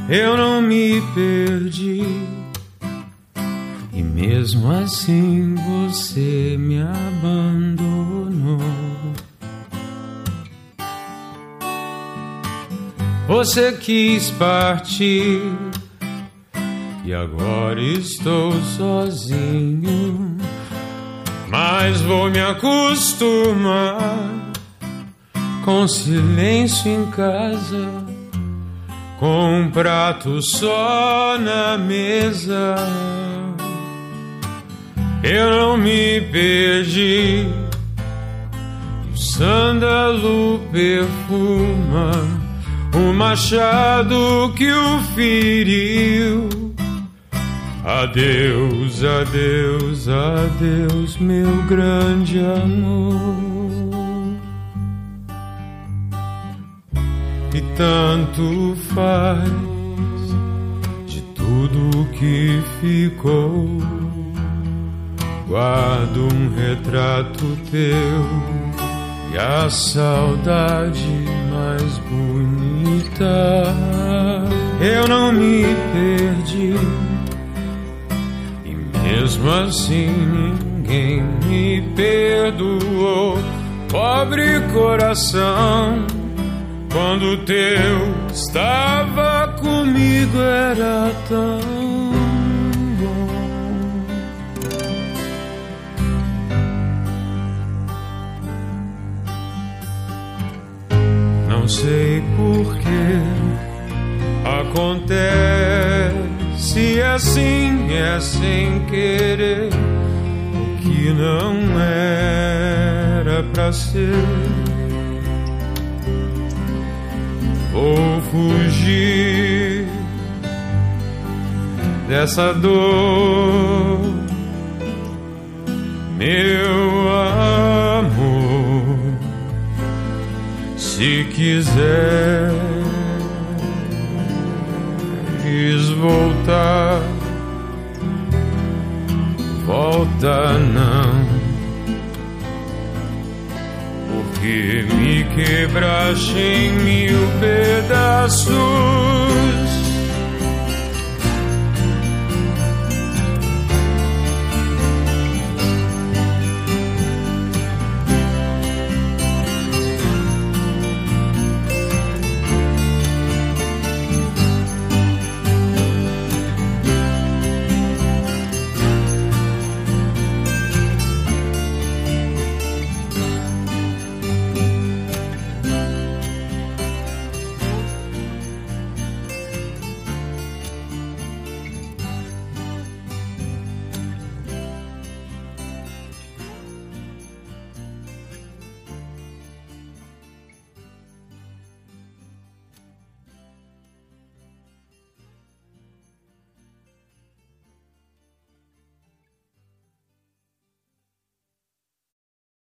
eu não me perdi. E mesmo assim você me abandonou. Você quis partir e agora estou sozinho. Mas vou me acostumar com silêncio em casa, com um prato só na mesa. Eu não me perdi, o sândalo perfuma o machado que o feriu. Adeus, adeus, adeus, meu grande amor. E tanto faz de tudo que ficou. Guardo um retrato teu e a saudade mais bonita. Eu não me perdi. Mesmo assim ninguém me perdoou. Pobre coração, quando o teu estava comigo era tão bom. Não sei por que acontece assim, é sem querer, o que não era pra ser. Vou fugir dessa dor, meu amor. Se quiseres voltar, volta não, porque me quebraste em mil pedaços.